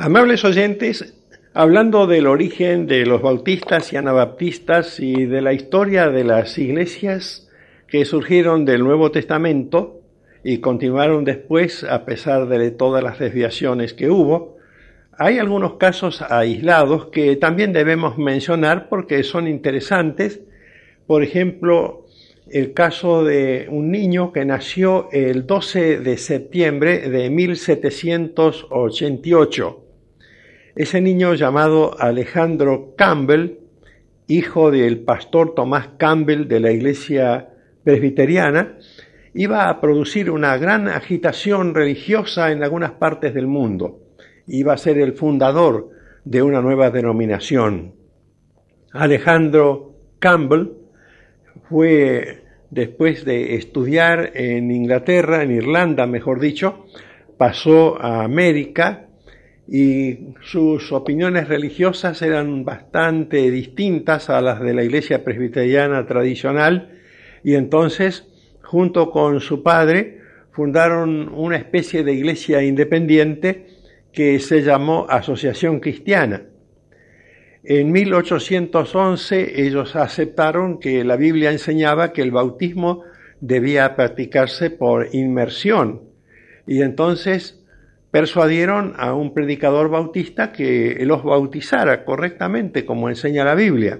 Amables oyentes, hablando del origen de los bautistas y anabaptistas y de la historia de las iglesias que surgieron del Nuevo Testamento y continuaron después a pesar de todas las desviaciones que hubo, hay algunos casos aislados que también debemos mencionar porque son interesantes. Por ejemplo, el caso de un niño que nació el 12 de septiembre de 1788. Ese niño, llamado Alejandro Campbell, hijo del pastor Tomás Campbell de la iglesia presbiteriana, iba a producir una gran agitación religiosa en algunas partes del mundo. Iba a ser el fundador de una nueva denominación. Alejandro Campbell fue, después de estudiar en Inglaterra, en Irlanda mejor dicho, pasó a América, y sus opiniones religiosas eran bastante distintas a las de la iglesia presbiteriana tradicional, y entonces, junto con su padre, fundaron una especie de iglesia independiente que se llamó Asociación Cristiana. En 1811 ellos aceptaron que la Biblia enseñaba que el bautismo debía practicarse por inmersión, y entonces persuadieron a un predicador bautista que los bautizara correctamente, como enseña la Biblia.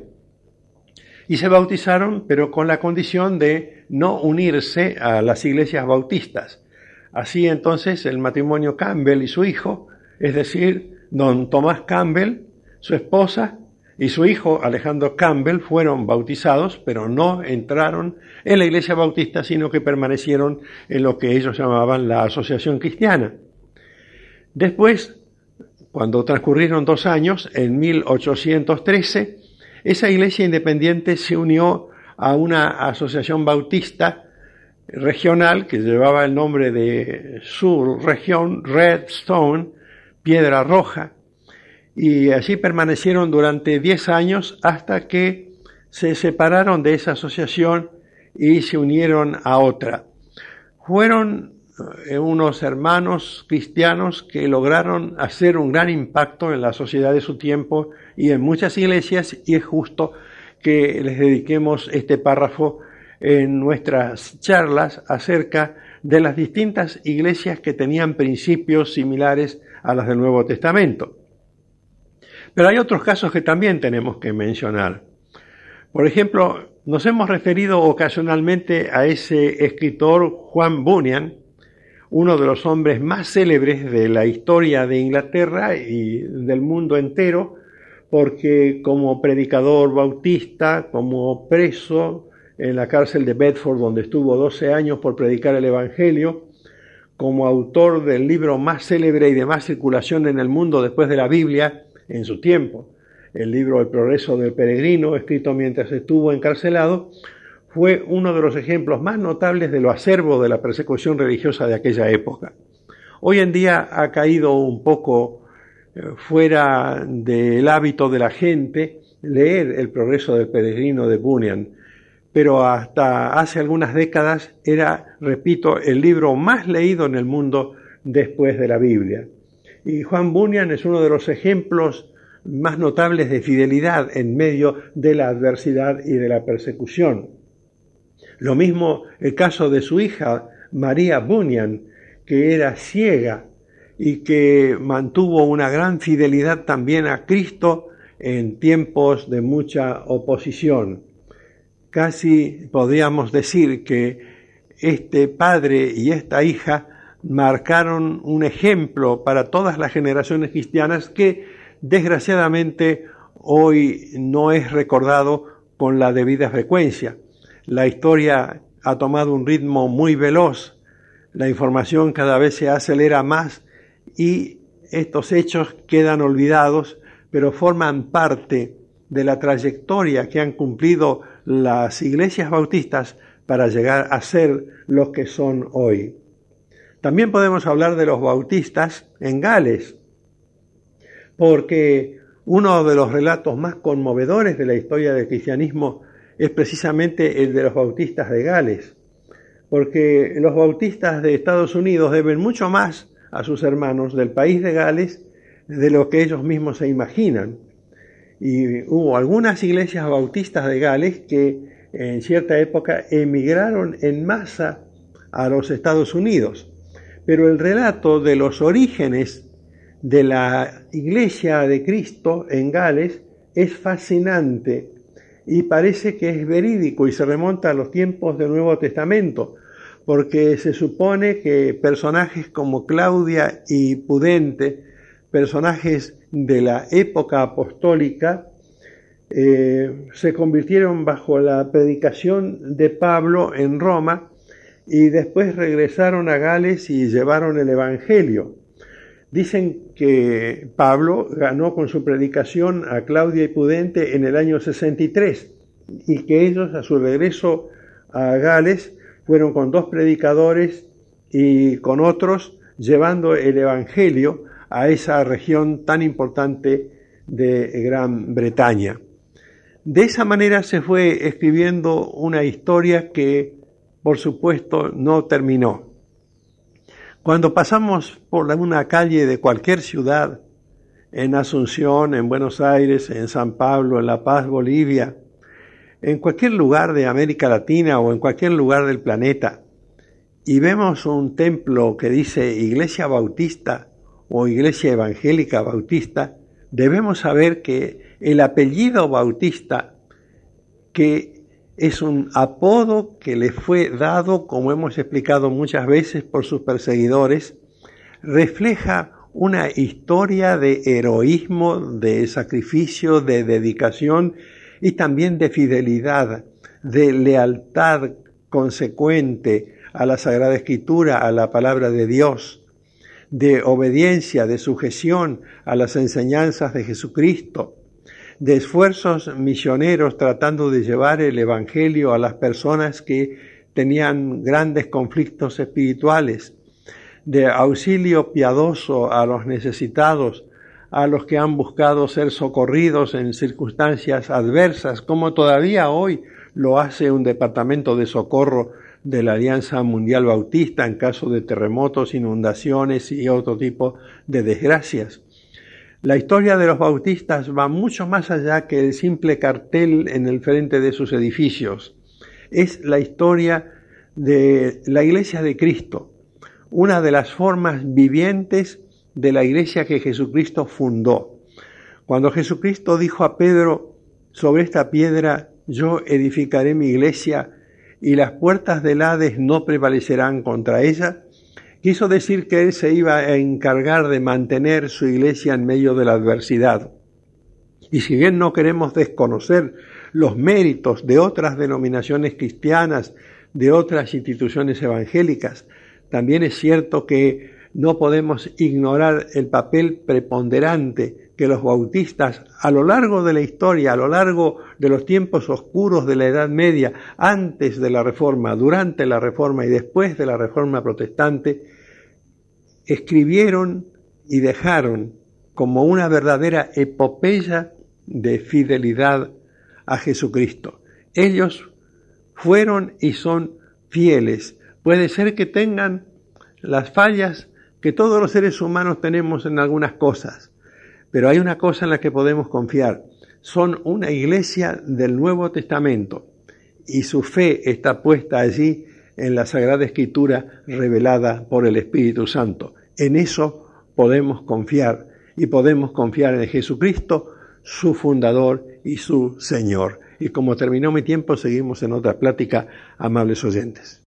Y se bautizaron, pero con la condición de no unirse a las iglesias bautistas. Así entonces el matrimonio Campbell y su hijo, es decir, don Tomás Campbell, su esposa y su hijo Alejandro Campbell, fueron bautizados, pero no entraron en la iglesia bautista, sino que permanecieron en lo que ellos llamaban la Asociación Cristiana. Después, cuando transcurrieron 2 años, en 1813, esa iglesia independiente se unió a una asociación bautista regional que llevaba el nombre de su región, Redstone, Piedra Roja, y allí permanecieron durante 10 años hasta que se separaron de esa asociación y se unieron a otra. Fueron unos hermanos cristianos que lograron hacer un gran impacto en la sociedad de su tiempo y en muchas iglesias, y es justo que les dediquemos este párrafo en nuestras charlas acerca de las distintas iglesias que tenían principios similares a las del Nuevo Testamento. Pero hay otros casos que también tenemos que mencionar. Por ejemplo, nos hemos referido ocasionalmente a ese escritor Juan Bunyan, uno de los hombres más célebres de la historia de Inglaterra y del mundo entero, porque como predicador bautista, como preso en la cárcel de Bedford, donde estuvo 12 años por predicar el Evangelio, como autor del libro más célebre y de más circulación en el mundo después de la Biblia en su tiempo, el libro El progreso del peregrino, escrito mientras estuvo encarcelado, fue uno de los ejemplos más notables de lo acerbo de la persecución religiosa de aquella época. Hoy en día ha caído un poco fuera del hábito de la gente leer El progreso del peregrino de Bunyan, pero hasta hace algunas décadas era, repito, el libro más leído en el mundo después de la Biblia. Y Juan Bunyan es uno de los ejemplos más notables de fidelidad en medio de la adversidad y de la persecución. Lo mismo el caso de su hija, María Bunyan, que era ciega y que mantuvo una gran fidelidad también a Cristo en tiempos de mucha oposición. Casi podríamos decir que este padre y esta hija marcaron un ejemplo para todas las generaciones cristianas que desgraciadamente hoy no es recordado con la debida frecuencia. La historia ha tomado un ritmo muy veloz, la información cada vez se acelera más y estos hechos quedan olvidados, pero forman parte de la trayectoria que han cumplido las iglesias bautistas para llegar a ser lo que son hoy. También podemos hablar de los bautistas en Gales, porque uno de los relatos más conmovedores de la historia del cristianismo es precisamente el de los bautistas de Gales, porque los bautistas de Estados Unidos deben mucho más a sus hermanos del país de Gales de lo que ellos mismos se imaginan. Y hubo algunas iglesias bautistas de Gales que en cierta época emigraron en masa a los Estados Unidos. Pero el relato de los orígenes de la Iglesia de Cristo en Gales es fascinante y parece que es verídico y se remonta a los tiempos del Nuevo Testamento, porque se supone que personajes como Claudia y Pudente, personajes de la época apostólica, se convirtieron bajo la predicación de Pablo en Roma y después regresaron a Gales y llevaron el Evangelio. Dicen que Pablo ganó con su predicación a Claudia y Pudente en el año 63 y que ellos a su regreso a Gales fueron con 2 predicadores y con otros llevando el Evangelio a esa región tan importante de Gran Bretaña. De esa manera se fue escribiendo una historia que, por supuesto, no terminó. Cuando pasamos por una calle de cualquier ciudad, en Asunción, en Buenos Aires, en San Pablo, en La Paz, Bolivia, en cualquier lugar de América Latina o en cualquier lugar del planeta, y vemos un templo que dice Iglesia Bautista o Iglesia Evangélica Bautista, debemos saber que el apellido Bautista, que es un apodo que le fue dado, como hemos explicado muchas veces, por sus perseguidores, refleja una historia de heroísmo, de sacrificio, de dedicación y también de fidelidad, de lealtad consecuente a la Sagrada Escritura, a la palabra de Dios, de obediencia, de sujeción a las enseñanzas de Jesucristo, de esfuerzos misioneros tratando de llevar el Evangelio a las personas que tenían grandes conflictos espirituales, de auxilio piadoso a los necesitados, a los que han buscado ser socorridos en circunstancias adversas, como todavía hoy lo hace un departamento de socorro de la Alianza Mundial Bautista en caso de terremotos, inundaciones y otro tipo de desgracias. La historia de los bautistas va mucho más allá que el simple cartel en el frente de sus edificios. Es la historia de la Iglesia de Cristo, una de las formas vivientes de la Iglesia que Jesucristo fundó. Cuando Jesucristo dijo a Pedro, sobre esta piedra yo edificaré mi iglesia y las puertas del Hades no prevalecerán contra ella, quiso decir que él se iba a encargar de mantener su iglesia en medio de la adversidad. Y si bien no queremos desconocer los méritos de otras denominaciones cristianas, de otras instituciones evangélicas, también es cierto que no podemos ignorar el papel preponderante que los bautistas a lo largo de la historia, a lo largo de los tiempos oscuros de la Edad Media, antes de la Reforma, durante la Reforma y después de la Reforma protestante, escribieron y dejaron como una verdadera epopeya de fidelidad a Jesucristo. Ellos fueron y son fieles. Puede ser que tengan las fallas que todos los seres humanos tenemos en algunas cosas, pero hay una cosa en la que podemos confiar. Son una iglesia del Nuevo Testamento y su fe está puesta allí en la Sagrada Escritura revelada por el Espíritu Santo. En eso podemos confiar y podemos confiar en Jesucristo, su fundador y su Señor. Y como terminó mi tiempo, seguimos en otra plática, amables oyentes.